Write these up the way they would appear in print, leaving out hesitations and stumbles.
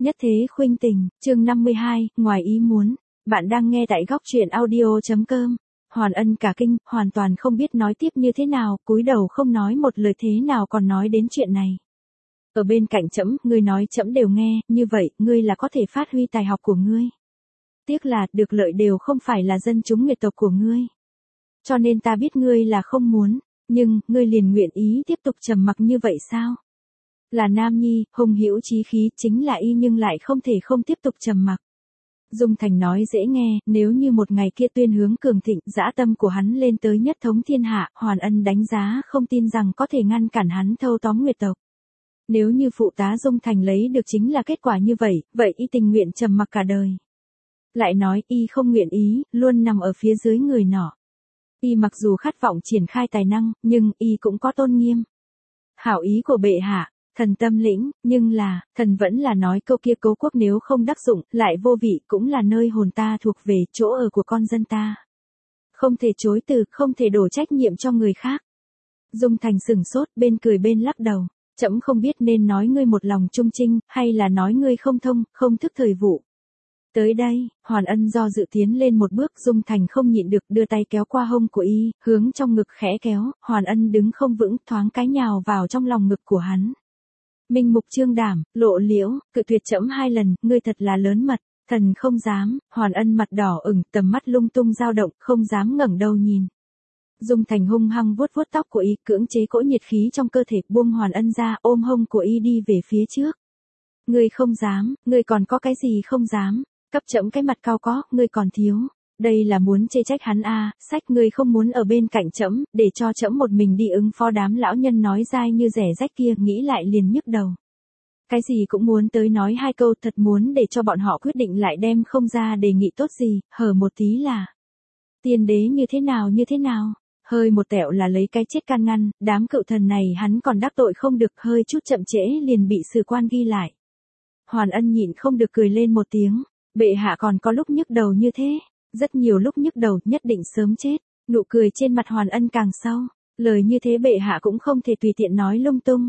Nhất thế khuynh tình, chương 52, ngoài ý muốn. Bạn đang nghe tại góc truyện audio.com. Hoàn Ân cả kinh, hoàn toàn không biết nói tiếp như thế nào, cúi đầu không nói một lời thế nào còn nói đến chuyện này. Ở bên cạnh trẫm, ngươi nói trẫm đều nghe, như vậy, ngươi là có thể phát huy tài học của ngươi. Tiếc là, được lợi đều không phải là dân chúng nguyệt tộc của ngươi. Cho nên ta biết ngươi là không muốn, nhưng, ngươi liền nguyện ý tiếp tục trầm mặc như vậy sao? Là nam nhi, hùng hữu chí khí, chính là y nhưng lại không thể không tiếp tục trầm mặc. Dung Thành nói dễ nghe, nếu như một ngày kia tuyên hướng cường thịnh, dã tâm của hắn lên tới nhất thống thiên hạ, Hoàn Ân đánh giá không tin rằng có thể ngăn cản hắn thâu tóm nguyệt tộc. Nếu như phụ tá Dung Thành lấy được chính là kết quả như vậy, vậy y tình nguyện trầm mặc cả đời. Lại nói y không nguyện ý, luôn nằm ở phía dưới người nọ. Y mặc dù khát vọng triển khai tài năng, nhưng y cũng có tôn nghiêm. Hảo ý của bệ hạ, thần tâm lĩnh, nhưng là, thần vẫn là nói câu kia cố quốc nếu không đắc dụng, lại vô vị cũng là nơi hồn ta thuộc về chỗ ở của con dân ta. Không thể chối từ, không thể đổ trách nhiệm cho người khác. Dung Thành sửng sốt, bên cười bên lắc đầu. Trẫm không biết nên nói ngươi một lòng trung trinh, hay là nói ngươi không thông, không thức thời vụ. Tới đây, Hoàn Ân do dự tiến lên một bước, Dung Thành không nhịn được đưa tay kéo qua hông của y, hướng trong ngực khẽ kéo, Hoàn Ân đứng không vững, thoáng cái nhào vào trong lòng ngực của hắn. Minh mục trương đảm, lộ liễu, cự tuyệt trẫm 2 lần, ngươi thật là lớn mật, thần không dám, Hoàn Ân mặt đỏ ửng, tầm mắt lung tung dao động, không dám ngẩng đầu nhìn. Dung Thành hung hăng vuốt vuốt tóc của y, cưỡng chế cỗ nhiệt khí trong cơ thể, buông Hoàn Ân ra, ôm hông của y đi về phía trước. Ngươi không dám, ngươi còn có cái gì không dám, cấp trẫm cái mặt cao có, ngươi còn thiếu. Đây là muốn chê trách hắn à, sách ngươi không muốn ở bên cạnh trẫm, để cho trẫm một mình đi ứng phó đám lão nhân nói dai như rẻ rách kia, nghĩ lại liền nhức đầu. Cái gì cũng muốn tới nói 2 câu, thật muốn để cho bọn họ quyết định lại đem không ra đề nghị tốt gì, hở một tí là. Tiên đế như thế nào, hơi một tẹo là lấy cái chết can ngăn, đám cựu thần này hắn còn đắc tội không được, hơi chút chậm trễ liền bị sử quan ghi lại. Hoàn Ân nhịn không được cười lên một tiếng, bệ hạ còn có lúc nhức đầu như thế. Rất nhiều lúc nhức đầu, nhất định sớm chết. Nụ cười trên mặt Hoàn Ân càng sâu. Lời như thế bệ hạ cũng không thể tùy tiện nói lung tung.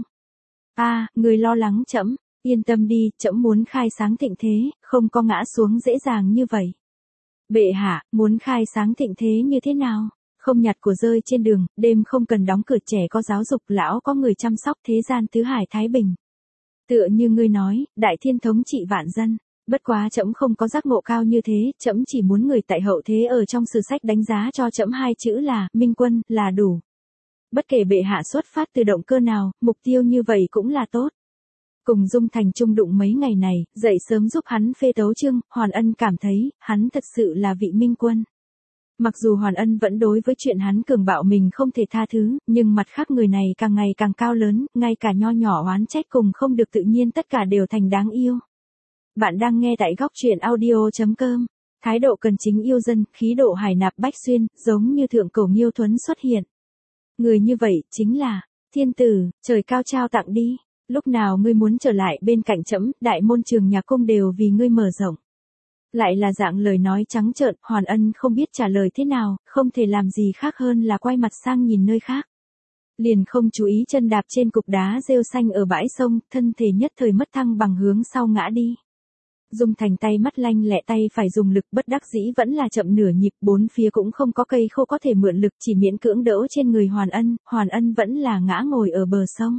Người lo lắng trẫm, yên tâm đi, trẫm muốn khai sáng thịnh thế, không có ngã xuống dễ dàng như vậy. Bệ hạ, muốn khai sáng thịnh thế như thế nào? Không nhặt của rơi trên đường, đêm không cần đóng cửa, trẻ có giáo dục, lão có người chăm sóc, thế gian tứ hải thái bình. Tựa như ngươi nói, đại thiên thống trị vạn dân. Bất quá trẫm không có giác ngộ cao như thế, trẫm chỉ muốn người tại hậu thế ở trong sử sách đánh giá cho trẫm 2 chữ là minh quân là đủ. Bất kể bệ hạ xuất phát từ động cơ nào, mục tiêu như vậy cũng là tốt. Cùng Dung Thành chung đụng mấy ngày này, dậy sớm giúp hắn phê tấu chương, Hoàn Ân cảm thấy, hắn thật sự là vị minh quân. Mặc dù Hoàn Ân vẫn đối với chuyện hắn cường bạo mình không thể tha thứ, nhưng mặt khác người này càng ngày càng cao lớn, ngay cả nho nhỏ oán trách cùng không được tự nhiên tất cả đều thành đáng yêu. Bạn đang nghe tại góc truyện audio.com. Thái độ cần chính yêu dân, khí độ hải nạp bách xuyên, giống như thượng cổ Nghiêu Thuấn xuất hiện. Người như vậy, chính là, thiên tử, trời cao trao tặng đi. Lúc nào ngươi muốn trở lại bên cạnh trẫm, đại môn trường nhà cung đều vì ngươi mở rộng. Lại là dạng lời nói trắng trợn, Hoàn Ân không biết trả lời thế nào, không thể làm gì khác hơn là quay mặt sang nhìn nơi khác. Liền không chú ý chân đạp trên cục đá rêu xanh ở bãi sông, thân thể nhất thời mất thăng bằng hướng sau ngã đi. Dung Thành tay mắt lanh lẹ, tay phải dùng lực, bất đắc dĩ vẫn là chậm nửa nhịp, bốn phía cũng không có cây khô có thể mượn lực, chỉ miễn cưỡng đỡ trên người Hoàn Ân vẫn là ngã ngồi ở bờ sông.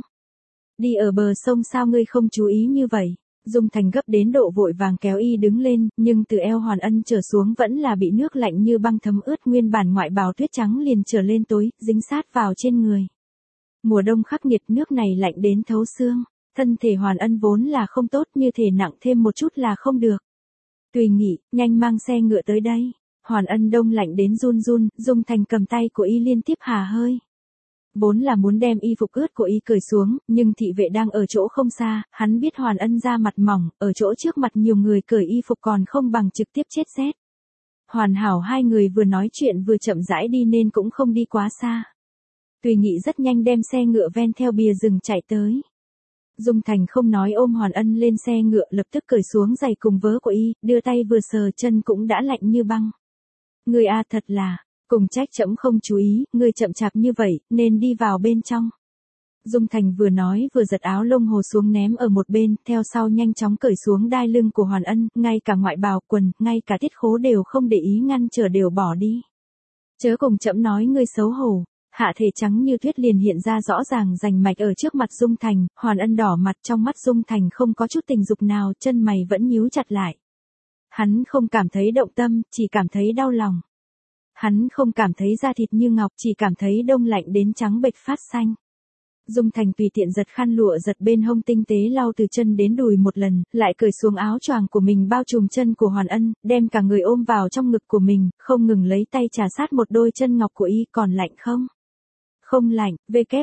Đi ở bờ sông sao ngươi không chú ý như vậy? Dung Thành gấp đến độ vội vàng kéo y đứng lên, nhưng từ eo Hoàn Ân trở xuống vẫn là bị nước lạnh như băng thấm ướt, nguyên bản ngoại bào tuyết trắng liền trở lên tối, dính sát vào trên người. Mùa đông khắc nghiệt, nước này lạnh đến thấu xương. Thân thể Hoàn Ân vốn là không tốt, như thể nặng thêm một chút là không được. Tùy nghị, nhanh mang xe ngựa tới đây. Hoàn Ân đông lạnh đến run run, Dung Thành cầm tay của y liên tiếp hà hơi. Vốn là muốn đem y phục ướt của y cởi xuống, nhưng thị vệ đang ở chỗ không xa, hắn biết Hoàn Ân da mặt mỏng, ở chỗ trước mặt nhiều người cởi y phục còn không bằng trực tiếp chết rét. Hoàn hảo 2 người vừa nói chuyện vừa chậm rãi đi nên cũng không đi quá xa. Tùy nghị rất nhanh đem xe ngựa ven theo bìa rừng chạy tới. Dung Thành không nói ôm Hoàn Ân lên xe ngựa, lập tức cởi xuống giày cùng vớ của y, đưa tay vừa sờ chân cũng đã lạnh như băng. Người thật là, cùng trách trẫm không chú ý, người chậm chạp như vậy, nên đi vào bên trong. Dung Thành vừa nói vừa giật áo lông hồ xuống ném ở một bên, theo sau nhanh chóng cởi xuống đai lưng của Hoàn Ân, ngay cả ngoại bào, quần, ngay cả tiết khố đều không để ý ngăn trở đều bỏ đi. Chớ cùng trẫm nói ngươi xấu hổ. Hạ thể trắng như tuyết liền hiện ra rõ ràng rành mạch ở trước mặt Dung Thành, Hoàn Ân đỏ mặt, trong mắt Dung Thành không có chút tình dục nào, chân mày vẫn nhíu chặt lại. Hắn không cảm thấy động tâm, chỉ cảm thấy đau lòng. Hắn không cảm thấy da thịt như ngọc, chỉ cảm thấy đông lạnh đến trắng bệch phát xanh. Dung Thành tùy tiện giật khăn lụa giật bên hông tinh tế lau từ chân đến đùi một lần, lại cởi xuống áo choàng của mình bao trùm chân của Hoàn Ân, đem cả người ôm vào trong ngực của mình, không ngừng lấy tay trà sát một đôi chân ngọc của y. Còn lạnh không? Không lạnh.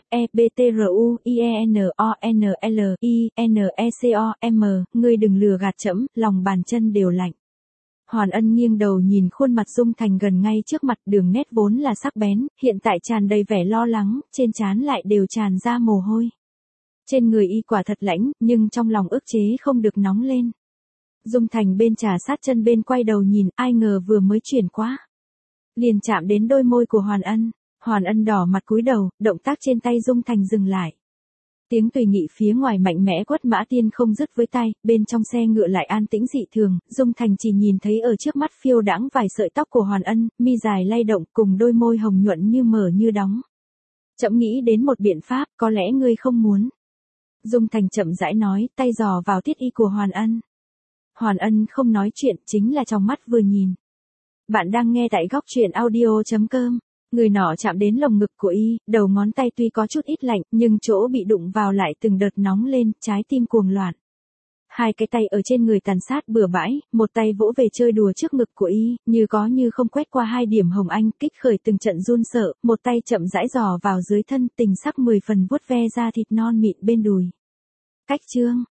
WEBTRUIENONLINECOM, ngươi đừng lừa gạt trẫm, lòng bàn chân đều lạnh. Hoàn Ân nghiêng đầu nhìn khuôn mặt Dung Thành gần ngay trước mặt, đường nét vốn là sắc bén, hiện tại tràn đầy vẻ lo lắng, trên trán lại đều tràn ra mồ hôi. Trên người y quả thật lạnh, nhưng trong lòng ức chế không được nóng lên. Dung Thành bên trà sát chân bên quay đầu nhìn, ai ngờ vừa mới chuyển qua, liền chạm đến đôi môi của Hoàn Ân. Hoàn Ân đỏ mặt cúi đầu, động tác trên tay Dung Thành dừng lại. Tiếng tùy nghị phía ngoài mạnh mẽ quất mã tiên không dứt với tay, bên trong xe ngựa lại an tĩnh dị thường, Dung Thành chỉ nhìn thấy ở trước mắt phiêu đãng vài sợi tóc của Hoàn Ân, mi dài lay động cùng đôi môi hồng nhuận như mở như đóng. Trẫm nghĩ đến một biện pháp, có lẽ ngươi không muốn. Dung Thành chậm rãi nói, tay dò vào tiết y của Hoàn Ân. Hoàn Ân không nói chuyện, chính là trong mắt vừa nhìn. Bạn đang nghe tại góc truyện audio.com. Người nọ chạm đến lồng ngực của y, đầu ngón tay tuy có chút ít lạnh, nhưng chỗ bị đụng vào lại từng đợt nóng lên, trái tim cuồng loạn. Hai cái tay ở trên người tàn sát bừa bãi, một tay vỗ về chơi đùa trước ngực của y, như có như không quét qua hai điểm hồng anh, kích khởi từng trận run sợ, một tay chậm rãi dò vào dưới thân, tình sắc 10 phần vuốt ve da thịt non mịn bên đùi. Cách chương.